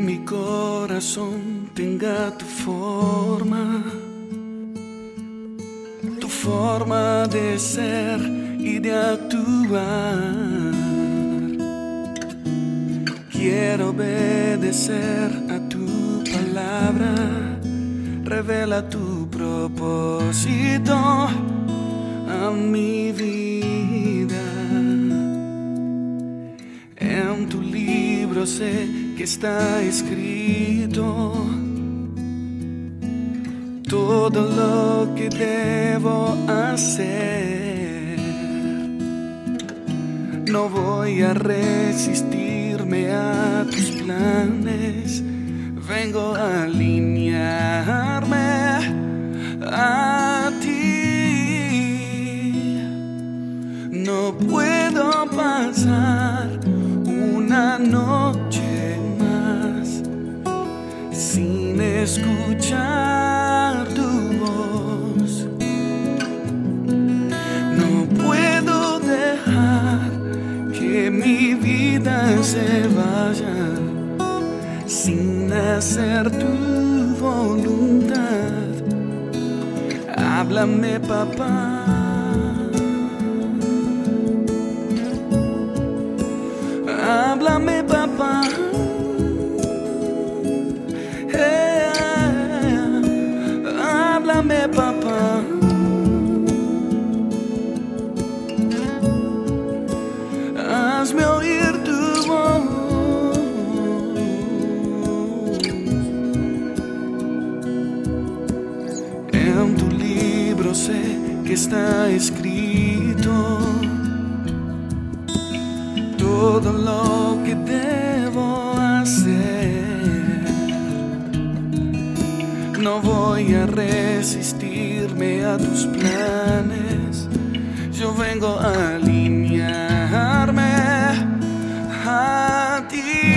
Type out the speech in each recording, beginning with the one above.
mi corazón tenga tu forma de ser y de actuar. Quiero obedecer a tu palabra, revela tu propósito a mi vida. En tu libro sé que está escrito todo lo que debo hacer. No voy a resistirme a tus planes, vengo a alinearme a ti. No puedo pasar una noche más sin escuchar tu voz. No puedo dejar que mi vida se vaya sin hacer tu voluntad. Háblame, papá. Háblame, papá. Háblame, papá. Hazme oír tu voz. En tu libro sé que está escrito todo lo que debo hacer. No voy a resistirme a tus planes, yo vengo a alinearme a ti.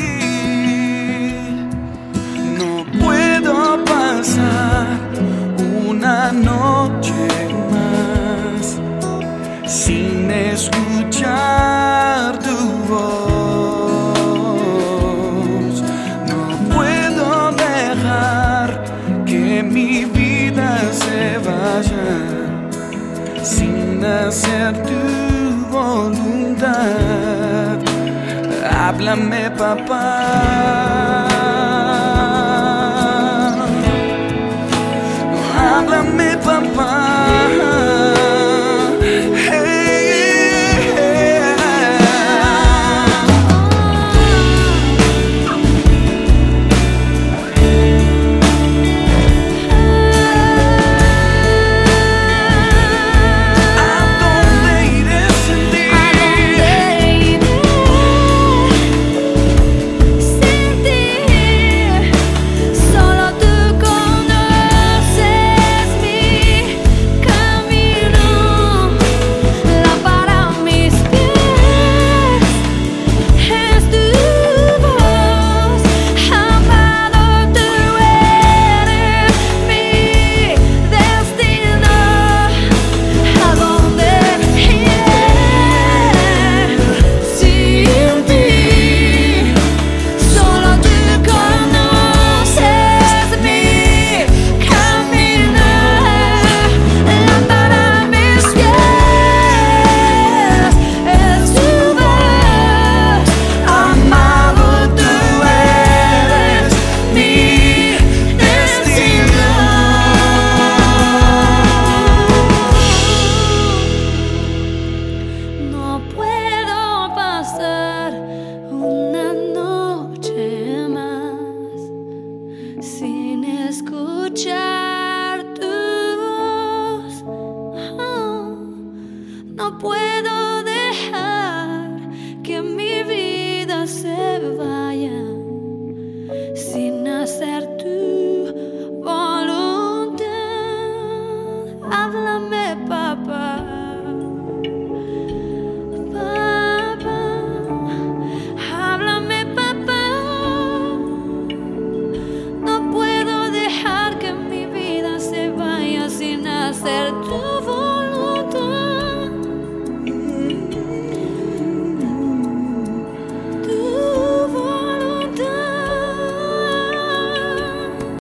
No puedo pasar una noche más sin escuchar tu voz. No puedo dejar que mi vida se vaya sin hacer tu voluntad. Háblame, papá. Háblame, papá. Sin escuchar tu voz, no puedo dejar que mi vida se vaya sin hacer tu